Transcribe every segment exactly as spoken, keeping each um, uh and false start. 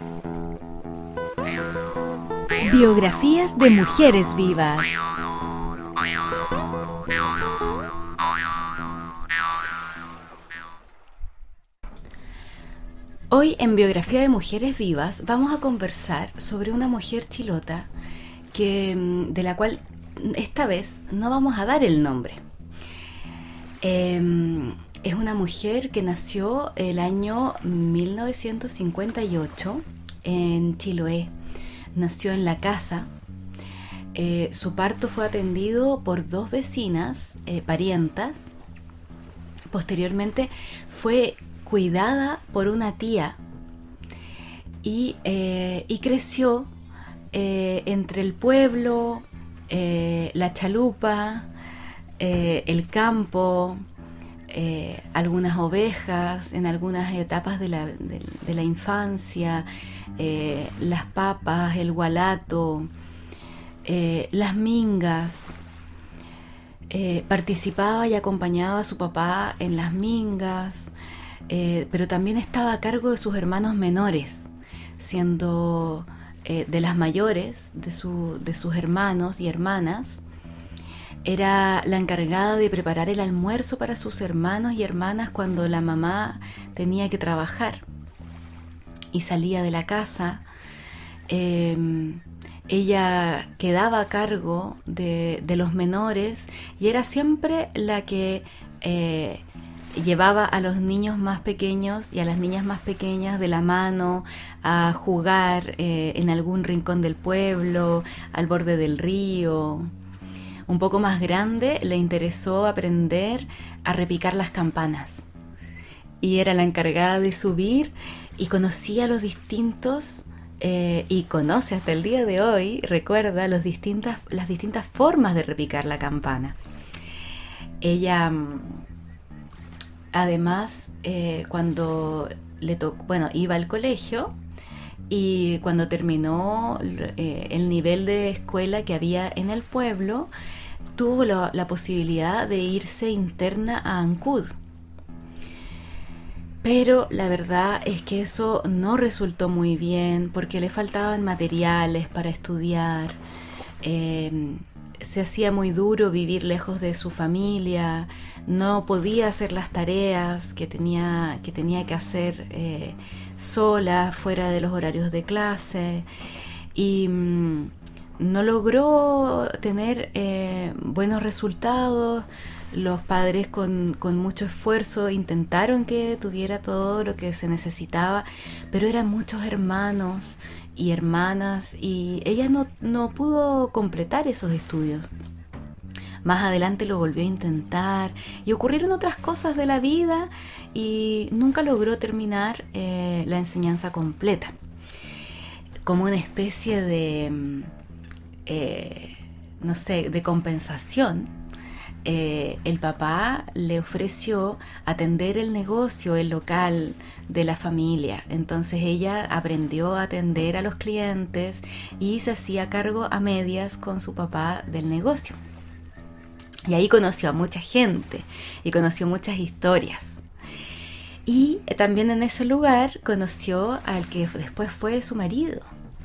Biografías de mujeres vivas. Hoy en Biografía de Mujeres Vivas vamos a conversar sobre una mujer chilota que, de la cual esta vez no vamos a dar el nombre. Eh, es una mujer que nació el año mil novecientos cincuenta y ocho en Chiloé. Nació en la casa. Eh, su parto fue atendido por dos vecinas, eh, parientas. Posteriormente fue cuidada por una tía y, eh, y creció eh, entre el pueblo, eh, la chalupa, eh, el campo, eh, algunas ovejas en algunas etapas de la, de, de la infancia, eh, las papas, el gualato, eh, las mingas. Eh, participaba y acompañaba a su papá en las mingas. Eh, pero también estaba a cargo de sus hermanos menores, siendo eh, de las mayores de, su, de sus hermanos y hermanas. Era la encargada de preparar el almuerzo para sus hermanos y hermanas cuando la mamá tenía que trabajar y salía de la casa. Eh, ella quedaba a cargo de, de los menores y era siempre la que Eh, llevaba a los niños más pequeños y a las niñas más pequeñas de la mano a jugar eh, en algún rincón del pueblo, al borde del río. Un poco más grande le interesó aprender a repicar las campanas y era la encargada de subir y conocía los distintos eh, y conoce hasta el día de hoy, recuerda los distintas, las distintas formas de repicar la campana. Ella además, eh, cuando le tocó, bueno, iba al colegio y cuando terminó eh, el nivel de escuela que había en el pueblo, tuvo la, la posibilidad de irse interna a Ancud. Pero la verdad es que eso no resultó muy bien porque le faltaban materiales para estudiar. Eh, se hacía muy duro vivir lejos de su familia, no podía hacer las tareas que tenía que, tenía que hacer eh, sola, fuera de los horarios de clase, y mmm, no logró tener eh, buenos resultados. Los padres con, con mucho esfuerzo intentaron que tuviera todo lo que se necesitaba, pero eran muchos hermanos y hermanas y ella no, no pudo completar esos estudios. Más adelante lo volvió a intentar y ocurrieron otras cosas de la vida y nunca logró terminar eh, la enseñanza completa. Como una especie de, eh, no sé, de compensación, Eh, el papá le ofreció atender el negocio, el local de la familia. Entonces ella aprendió a atender a los clientes y se hacía cargo a medias con su papá del negocio. Y ahí conoció a mucha gente y conoció muchas historias. Y también en ese lugar conoció al que después fue su marido,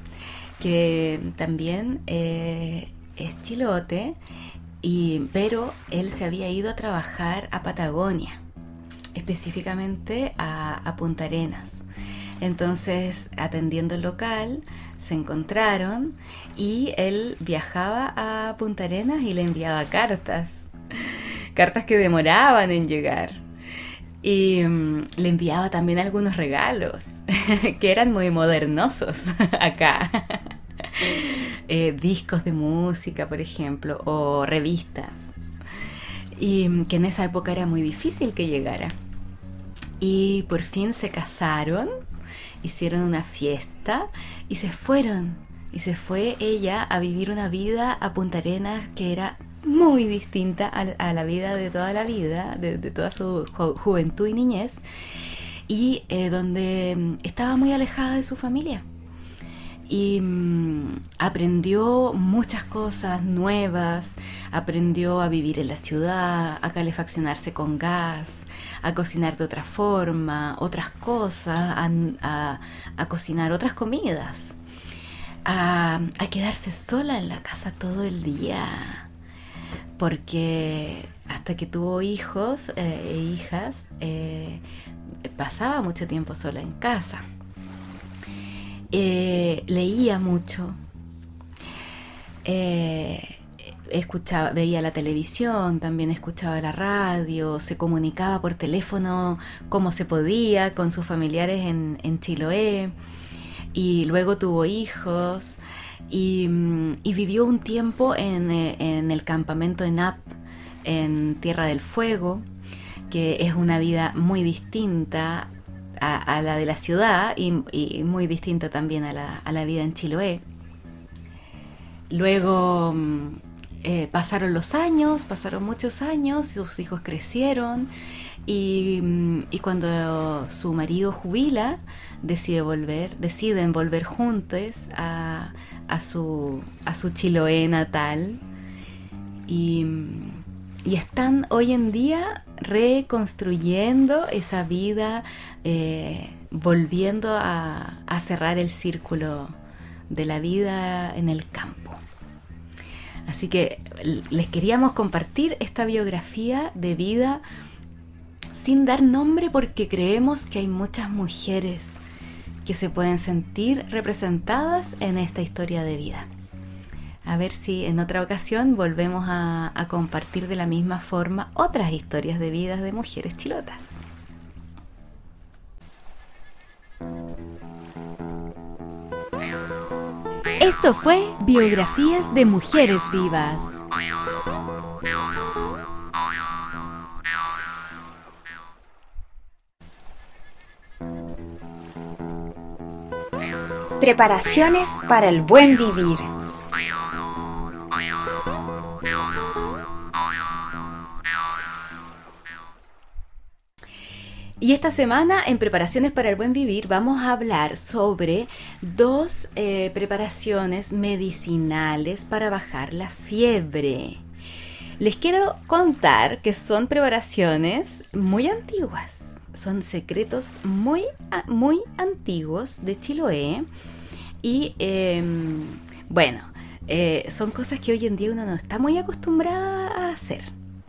que también eh, es chilote. Y, pero él se había ido a trabajar a Patagonia, específicamente a, a Punta Arenas. Entonces, atendiendo el local, se encontraron y él viajaba a Punta Arenas y le enviaba cartas, cartas que demoraban en llegar. Y um, le enviaba también algunos regalos que eran muy modernosos acá. Eh, discos de música, por ejemplo, o revistas, y que en esa época era muy difícil que llegara. Y por fin se casaron, hicieron una fiesta y se fueron. Y se fue ella a vivir una vida a Punta Arenas que era muy distinta a, a la vida de toda la vida, de, de toda su ju- juventud y niñez, y eh, donde estaba muy alejada de su familia. Y mmm, aprendió muchas cosas nuevas, aprendió a vivir en la ciudad, a calefaccionarse con gas, a cocinar de otra forma, otras cosas, a, a, a cocinar otras comidas, a, a quedarse sola en la casa todo el día, porque hasta que tuvo hijos eh, e hijas, eh, pasaba mucho tiempo sola en casa. Eh, leía mucho, eh, escuchaba, veía la televisión, también escuchaba la radio, se comunicaba por teléfono como se podía con sus familiares en, en Chiloé, y luego tuvo hijos y, y vivió un tiempo en, en el campamento ENAP en Tierra del Fuego, que es una vida muy distinta a, a la de la ciudad y, y muy distinta también a la, a la vida en Chiloé. Luego eh, pasaron los años, pasaron muchos años, sus hijos crecieron y, y cuando su marido jubila, decide volver, deciden volver juntos a, a, su, a su Chiloé natal y, y están hoy en día reconstruyendo esa vida, eh, volviendo a, a cerrar el círculo de la vida en el campo. Así que les queríamos compartir esta biografía de vida sin dar nombre, porque creemos que hay muchas mujeres que se pueden sentir representadas en esta historia de vida. A ver si en otra ocasión volvemos a, a compartir de la misma forma otras historias de vidas de mujeres chilotas. Esto fue Biografías de Mujeres Vivas. Preparaciones para el buen vivir. Y esta semana en Preparaciones para el Buen Vivir vamos a hablar sobre dos eh, preparaciones medicinales para bajar la fiebre. Les quiero contar que son preparaciones muy antiguas, son secretos muy, muy antiguos de Chiloé y eh, bueno, eh, son cosas que hoy en día uno no está muy acostumbrado a hacer.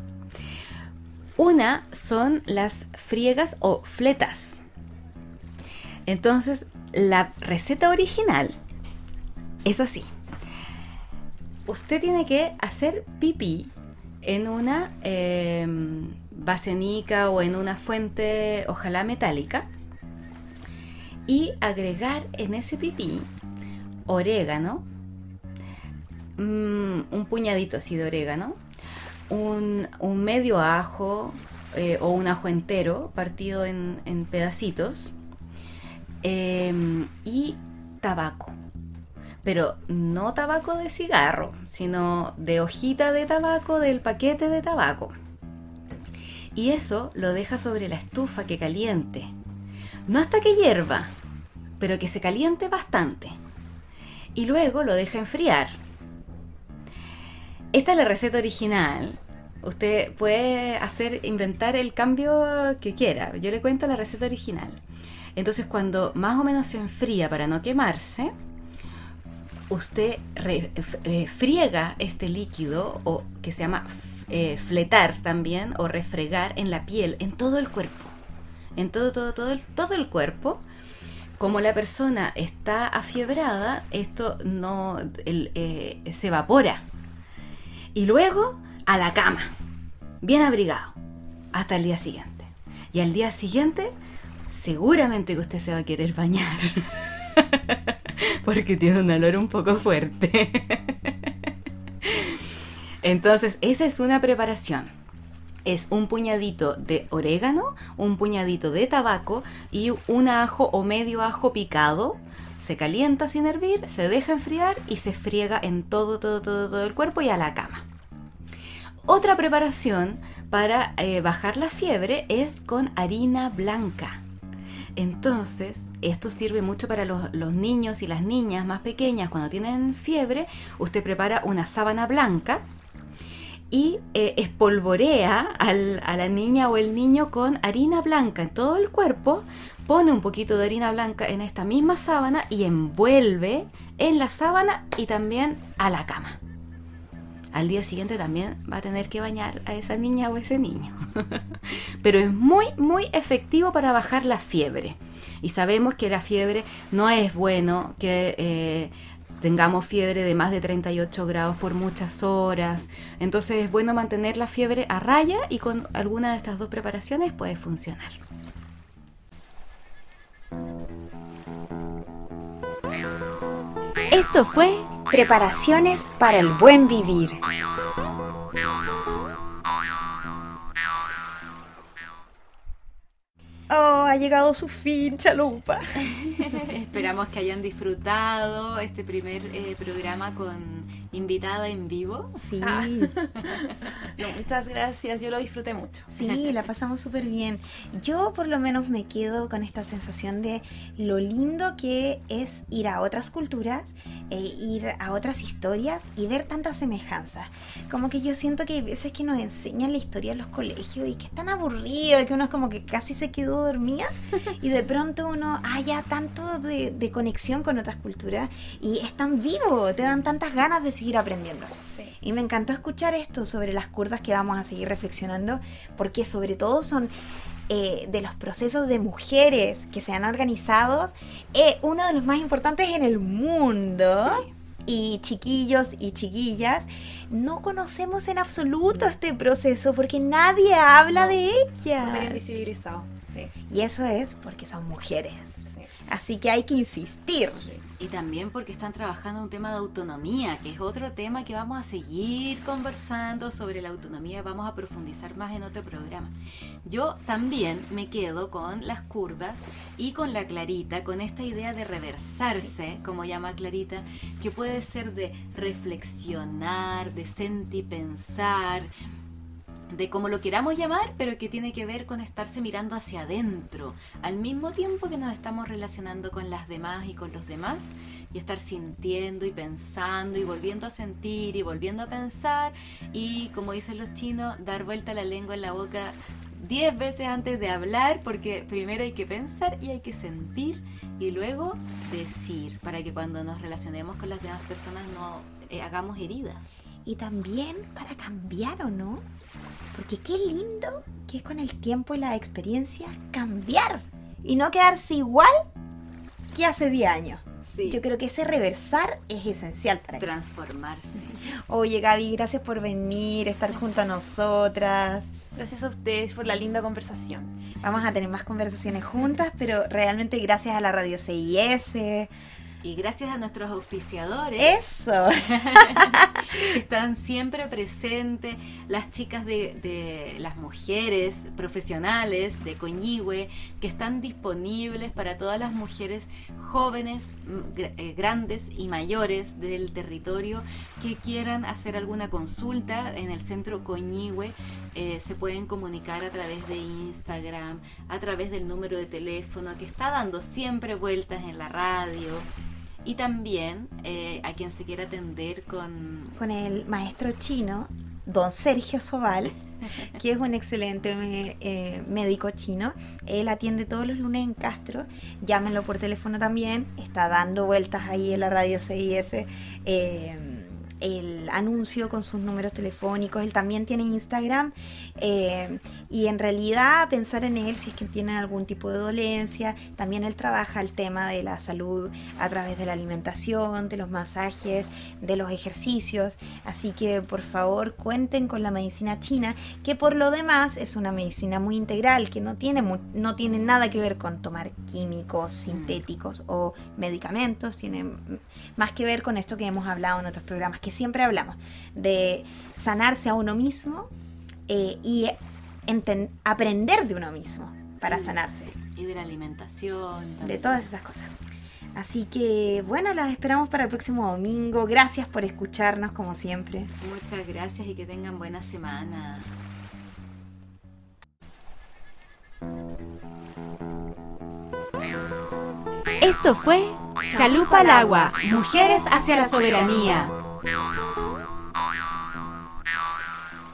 Una son las friegas o fletas. Entonces, la receta original es así. Usted tiene que hacer pipí en una eh, basenica o en una fuente, ojalá metálica, y agregar en ese pipí orégano, mmm, un puñadito así de orégano, Un, un medio ajo eh, o un ajo entero partido en, en pedacitos eh, y tabaco, pero no tabaco de cigarro, sino de hojita de tabaco, del paquete de tabaco, y eso lo deja sobre la estufa que caliente, no hasta que hierva, pero que se caliente bastante, y luego lo deja enfriar. Esta es la receta original. Usted puede hacer, inventar el cambio que quiera. Yo le cuento la receta original. Entonces, cuando más o menos se enfría para no quemarse, usted re, eh, friega este líquido, o que se llama eh, fletar también, o refregar en la piel, en todo el cuerpo. En todo, todo, todo el, todo el cuerpo. Como la persona está afiebrada, esto no el, eh, se evapora. Y luego a la cama, bien abrigado, hasta el día siguiente. Y al día siguiente, seguramente que usted se va a querer bañar, porque tiene un olor un poco fuerte. Entonces, esa es una preparación. Es un puñadito de orégano, un puñadito de tabaco y un ajo o medio ajo picado. Se calienta sin hervir, se deja enfriar y se friega en todo, todo, todo, todo el cuerpo y a la cama. Otra preparación para eh, bajar la fiebre es con harina blanca. Entonces, esto sirve mucho para los, los niños y las niñas más pequeñas. Cuando tienen fiebre, usted prepara una sábana blanca y eh, espolvorea al, a la niña o el niño con harina blanca en todo el cuerpo, pone un poquito de harina blanca en esta misma sábana y envuelve en la sábana y también a la cama. Al día siguiente también va a tener que bañar a esa niña o ese niño. Pero es muy, muy efectivo para bajar la fiebre. Y sabemos que la fiebre no es bueno que eh, tengamos fiebre de más de treinta y ocho grados por muchas horas. Entonces es bueno mantener la fiebre a raya y con alguna de estas dos preparaciones puede funcionar. Esto fue Preparaciones para el Buen Vivir. Oh, ha llegado su fin, Chalupa. Esperamos que hayan disfrutado este primer eh, programa con invitada en vivo. Sí. Ah. No, muchas gracias, yo lo disfruté mucho. Sí, la pasamos súper bien. Yo por lo menos me quedo con esta sensación de lo lindo que es ir a otras culturas, eh, ir a otras historias y ver tantas semejanzas. Como que yo siento que hay veces que nos enseñan la historia en los colegios y que es tan aburrido, que uno es como que casi se quedó dormida y de pronto uno haya tanto de, de conexión con otras culturas y es tan vivo, te dan tantas ganas de seguir aprendiendo. Sí. Y me encantó escuchar esto sobre las kurdas que vamos a seguir reflexionando, porque sobre todo son eh, de los procesos de mujeres que se han organizado, eh, uno de los más importantes en el mundo. Sí. Y chiquillos y chiquillas, no conocemos en absoluto este proceso porque nadie habla No, de ellas. Súper invisibilizado, sí. Y eso es porque son mujeres. Sí. Así que hay que insistir. Y también porque están trabajando un tema de autonomía, que es otro tema que vamos a seguir conversando sobre la autonomía, vamos a profundizar más en otro programa. Yo también me quedo con las kurdas y con la Clarita, con esta idea de reversarse, sí, como llama Clarita, que puede ser de reflexionar, de sentipensar, de como lo queramos llamar, pero que tiene que ver con estarse mirando hacia adentro, al mismo tiempo que nos estamos relacionando con las demás y con los demás, y estar sintiendo y pensando y volviendo a sentir y volviendo a pensar, y como dicen los chinos, dar vuelta la lengua en la boca diez veces antes de hablar, porque primero hay que pensar y hay que sentir y luego decir, para que cuando nos relacionemos con las demás personas no eh, hagamos heridas. Y también para cambiar, ¿o no? Porque qué lindo que es con el tiempo y la experiencia cambiar y no quedarse igual que hace diez años. Sí. Yo creo que ese reversar es esencial para transformarse. Eso. Oye, Gaby, gracias por venir, estar junto a nosotras. Gracias a ustedes por la linda conversación. Vamos a tener más conversaciones juntas, pero realmente gracias a la Radio C I S. Y gracias a nuestros auspiciadores. ¡Eso! Que están siempre presentes, las chicas de, de las mujeres profesionales de Coñihue, que están disponibles para todas las mujeres jóvenes, gr- eh, grandes y mayores del territorio que quieran hacer alguna consulta en el centro Coñihue. Eh, se pueden comunicar a través de Instagram, a través del número de teléfono que está dando siempre vueltas en la radio. Y también eh, a quien se quiera atender con... Con el maestro chino, don Sergio Sobal, que es un excelente me, eh, médico chino. Él atiende todos los lunes en Castro. Llámenlo por teléfono también. Está dando vueltas ahí en la radio C I S. Eh, el anuncio con sus números telefónicos. Él también tiene Instagram, eh, y en realidad pensar en él si es que tienen algún tipo de dolencia. También él trabaja el tema de la salud a través de la alimentación, de los masajes, de los ejercicios. Así que por favor cuenten con la medicina china, que por lo demás es una medicina muy integral, que no tiene, mu- no tiene nada que ver con tomar químicos sintéticos o medicamentos. Tiene más que ver con esto que hemos hablado en otros programas, que siempre hablamos, de sanarse a uno mismo, eh, y enten- aprender de uno mismo para sanarse. Y de la alimentación. De también. todas esas cosas. Así que, bueno, las esperamos para el próximo domingo. Gracias por escucharnos, como siempre. Muchas gracias y que tengan buena semana. Esto fue Chalupa al agua, mujeres hacia la soberanía.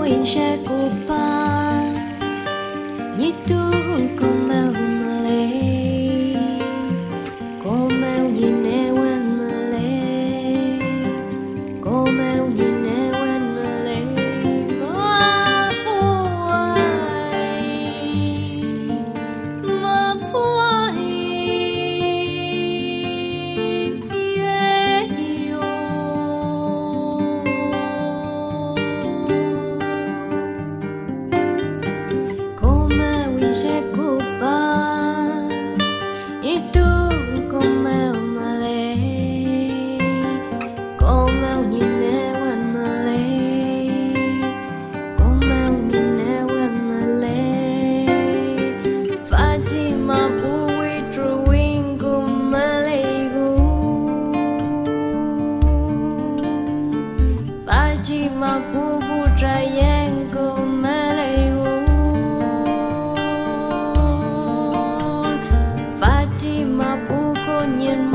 Fatima buku nyen